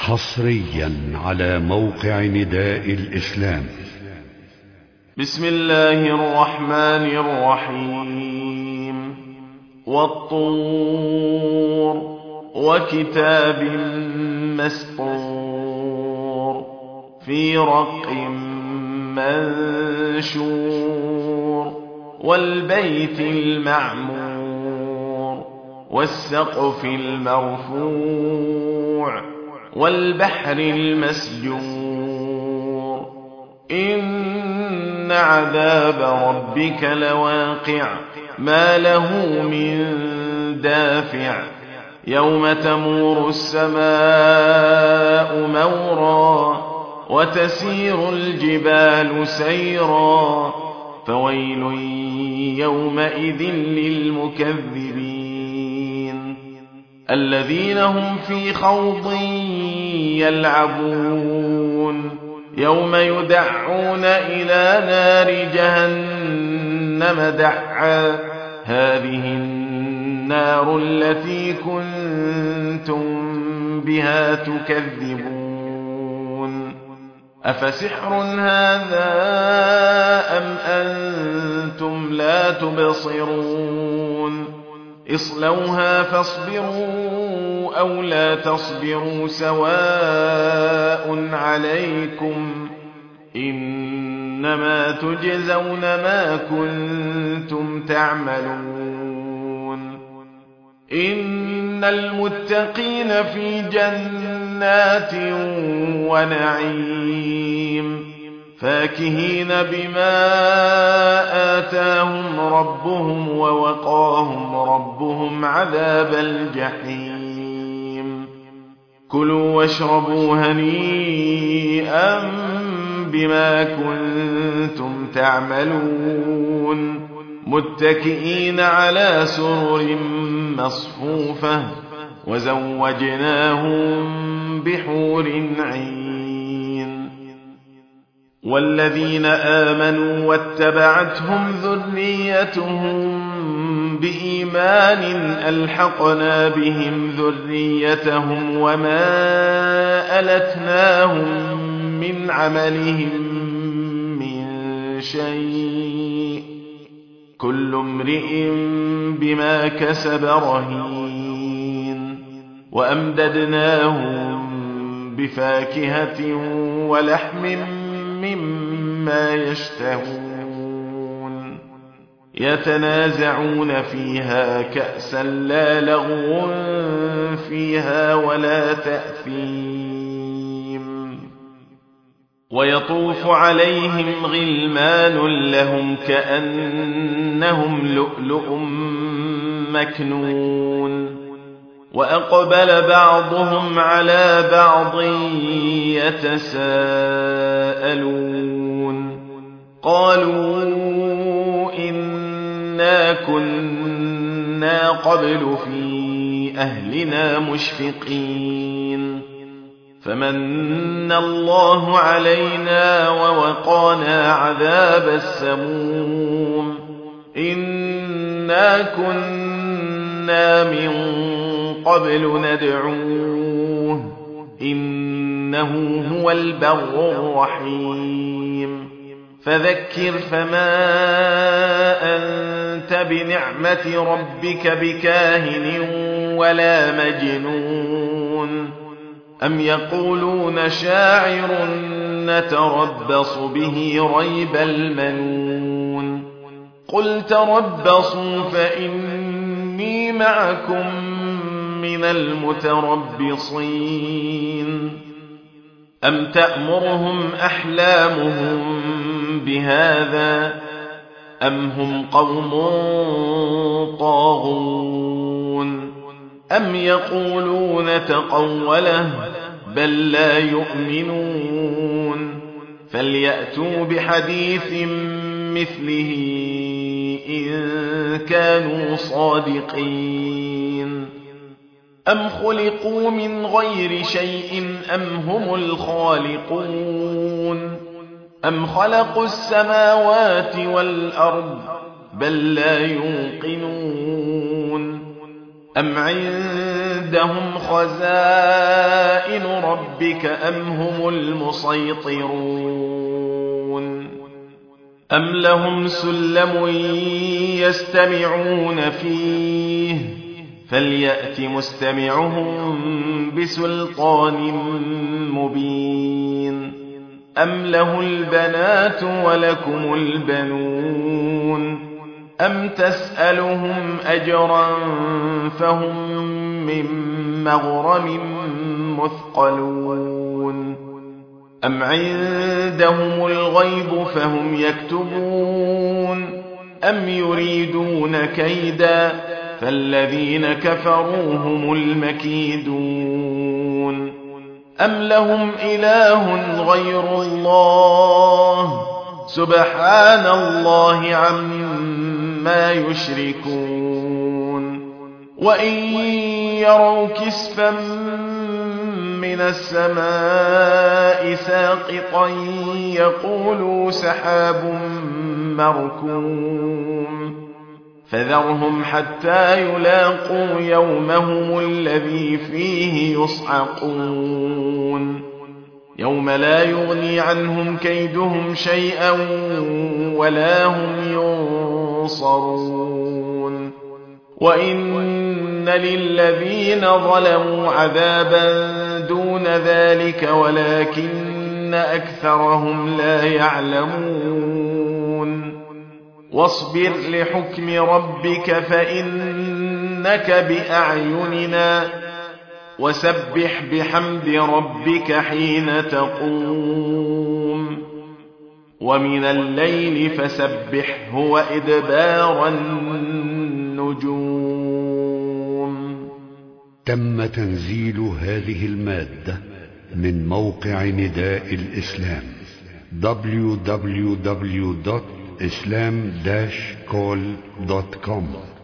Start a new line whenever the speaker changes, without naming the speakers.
حصريا على موقع نداء الإسلام.
بسم الله الرحمن الرحيم. والطور وكتاب مسطور في رق منشور والبيت المعمور والسقف المرفوع والبحر المسجور إن عذاب ربك لواقع ما له من دافع يوم تمور السماء مورا وتسير الجبال سيرا فويل يومئذ للمكذبين الذين هم في خوض يلعبون يوم يدعون إلى نار جهنم دعا هذه النار التي كنتم بها تكذبون أفسحر هذا أم أنتم لا تبصرون اصلوها فاصبروا أو لا تصبروا سواء عليكم إنما تجزون ما كنتم تعملون إن المتقين في جنات ونعيم فاكهين بما آتاهم ربهم ووقاهم ربهم عذاب الجحيم كلوا واشربوا هنيئا بما كنتم تعملون متكئين على سرر مصفوفة وزوجناهم بحور عين والذين آمنوا واتبعتهم ذريتهم بإيمان ألحقنا بهم ذريتهم وما ألتناهم من عملهم من شيء كل امرئ بما كسب رهين وأمددناهم بفاكهة ولحم مما يشتهون يتنازعون فيها كأسا لا لغو فيها ولا تأثيم ويطوف عليهم غلمان لهم كأنهم لؤلؤ مكنون وأقبل بعضهم على بعض يتساءلون قالوا إنا كنا قبل في أهلنا مشفقين فمن الله علينا ووقانا عذاب السموم إنا كنا من قبل ندعوه إنه هو البر الرحيم فذكر فما أنت بنعمة ربك بكاهن ولا مجنون أم يقولون شاعر نتربص به ريب المنون قل تربصوا فإني معكم من المتربصين أم تأمرهم أحلامهم بهذا أم هم قوم طاغون أم يقولون تقوله بل لا يؤمنون فليأتوا بحديث مثله إن كانوا صادقين أم خلقوا من غير شيء أم هم الخالقون أم خلقوا السماوات والأرض بل لا يوقنون أم عندهم خزائن ربك أم هم المسيطرون أم لهم سلم يستمعون فيه فليأت مستمعهم بسلطان مبين أم له البنات ولكم البنون أم تسألهم أجرا فهم من مغرم مثقلون أم عندهم الغيب فهم يكتبون أم يريدون كيدا فالذين كفروا هم المكيدون أم لهم إله غير الله سبحان الله عما يشركون وإن يروا كسفا من السماء ساقطا يقولوا سحاب مركوم فذرهم حتى يلاقوا يومهم الذي فيه يصعقون يوم لا يغني عنهم كيدهم شيئا ولا هم ينصرون وإن للذين ظلموا عذابا دون ذلك ولكن أكثرهم لا يعلمون واصبر لحكم ربك فإنك بأعيننا وسبح بحمد ربك حين تقوم ومن الليل فسبحه وإدبار النجوم.
تم تنزيل هذه المادة من موقع نداء الإسلام www.islam-call.com